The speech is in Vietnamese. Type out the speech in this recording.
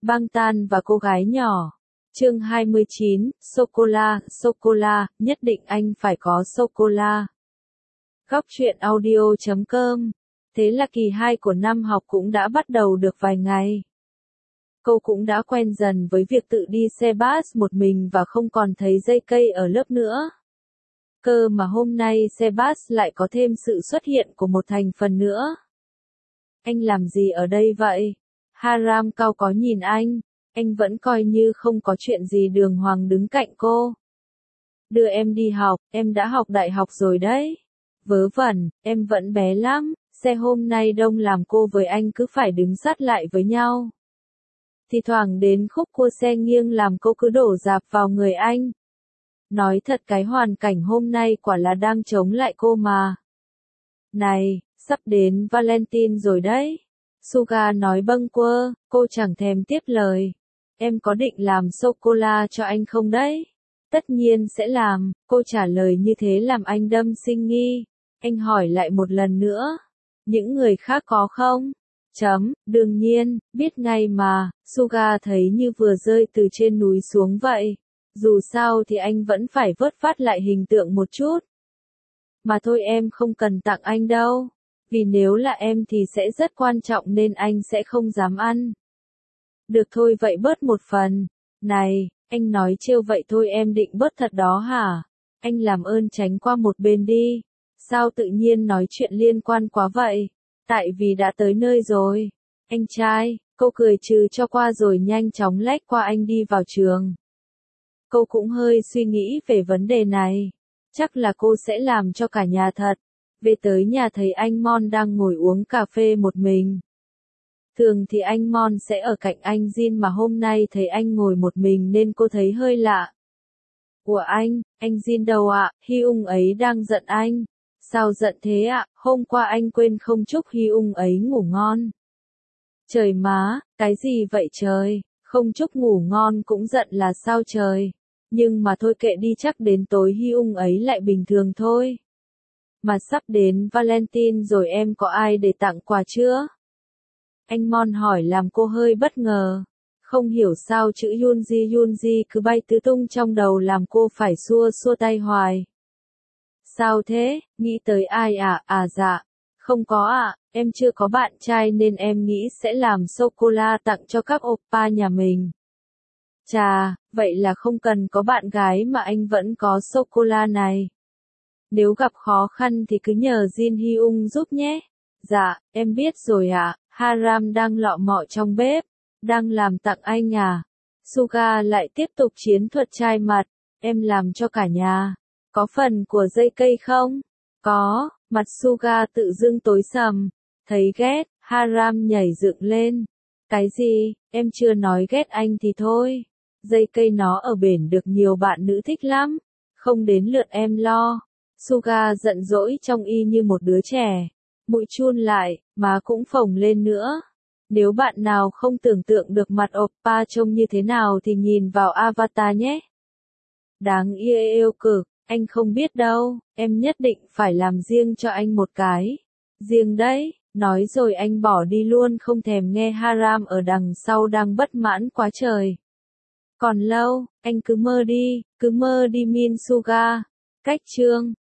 Băng Tan và cô gái nhỏ. Chương 29, sô-cô-la, nhất định anh phải có sô-cô-la. Góc truyện audio.com. Thế là kỳ 2 của năm học cũng đã bắt đầu được vài ngày. Cô cũng đã quen dần với việc tự đi xe bus một mình và không còn thấy dây cây ở lớp nữa. Cơ mà hôm nay xe bus lại có thêm sự xuất hiện của một thành phần nữa. Anh làm gì ở đây vậy? Haram cau có nhìn anh vẫn coi như không có chuyện gì đường hoàng đứng cạnh cô. Đưa em đi học, em đã học đại học rồi đấy. Vớ vẩn, em vẫn bé lắm, xe hôm nay đông làm cô với anh cứ phải đứng sát lại với nhau. Thì thoảng đến khúc cua xe nghiêng làm cô cứ đổ dạp vào người anh. Nói thật cái hoàn cảnh hôm nay quả là đang chống lại cô mà. Này, sắp đến Valentine rồi đấy. Suga nói bâng quơ, cô chẳng thèm tiếp lời. Em có định làm sô-cô-la cho anh không đấy? Tất nhiên sẽ làm, cô trả lời như thế làm anh đâm sinh nghi. Anh hỏi lại một lần nữa. Những người khác có không? Đương nhiên, biết ngay mà, Suga thấy như vừa rơi từ trên núi xuống vậy. Dù sao thì anh vẫn phải vớt vát lại hình tượng một chút. Mà thôi em không cần tặng anh đâu. Vì nếu là em thì sẽ rất quan trọng nên anh sẽ không dám ăn. Được thôi vậy bớt một phần. Này, anh nói trêu vậy thôi em định bớt thật đó hả? Anh làm ơn tránh qua một bên đi. Sao tự nhiên nói chuyện liên quan quá vậy? Tại vì đã tới nơi rồi. Anh trai, cô cười trừ cho qua rồi nhanh chóng lách qua anh đi vào trường. Cô cũng hơi suy nghĩ về vấn đề này. Chắc là cô sẽ làm cho cả nhà thật. Về tới nhà thấy anh Mon đang ngồi uống cà phê một mình. Thường thì anh Mon sẽ ở cạnh anh Jin mà hôm nay thấy anh ngồi một mình nên cô thấy hơi lạ. Ủa anh Jin đâu ạ? Hyung ấy đang giận anh. Sao giận thế ạ? Hôm qua anh quên không chúc Hyung ấy ngủ ngon. Trời má, cái gì vậy trời? Không chúc ngủ ngon cũng giận là sao trời? Nhưng mà thôi kệ đi chắc đến tối Hyung ấy lại bình thường thôi. Mà sắp đến Valentine rồi em có ai để tặng quà chưa? Anh Mon hỏi làm cô hơi bất ngờ. Không hiểu sao chữ Yunji cứ bay tứ tung trong đầu làm cô phải xua tay hoài. Sao thế, nghĩ tới ai à? À dạ, không có ạ, em chưa có bạn trai nên em nghĩ sẽ làm sô-cô-la tặng cho các oppa nhà mình. Chà, vậy là không cần có bạn gái mà anh vẫn có sô-cô-la này. Nếu gặp khó khăn thì cứ nhờ Jin Hyung giúp nhé. Dạ, em biết rồi ạ. Haram đang lọ mọ trong bếp. Đang làm tặng anh à? Suga lại tiếp tục chiến thuật chai mặt. Em làm cho cả nhà. Có phần của dây cây không? Có, mặt Suga tự dưng tối sầm. Thấy ghét, Haram nhảy dựng lên. Cái gì, em chưa nói ghét anh thì thôi. Dây cây nó ở bển được nhiều bạn nữ thích lắm. Không đến lượt em lo. Suga giận dỗi trông y như một đứa trẻ. Mũi chun lại, má cũng phồng lên nữa. Nếu bạn nào không tưởng tượng được mặt oppa trông như thế nào thì nhìn vào avatar nhé. Đáng yêu cực, anh không biết đâu, em nhất định phải làm riêng cho anh một cái. Riêng đấy, nói rồi anh bỏ đi luôn không thèm nghe Haram ở đằng sau đang bất mãn quá trời. Còn lâu, anh cứ mơ đi Min Suga. Cách chương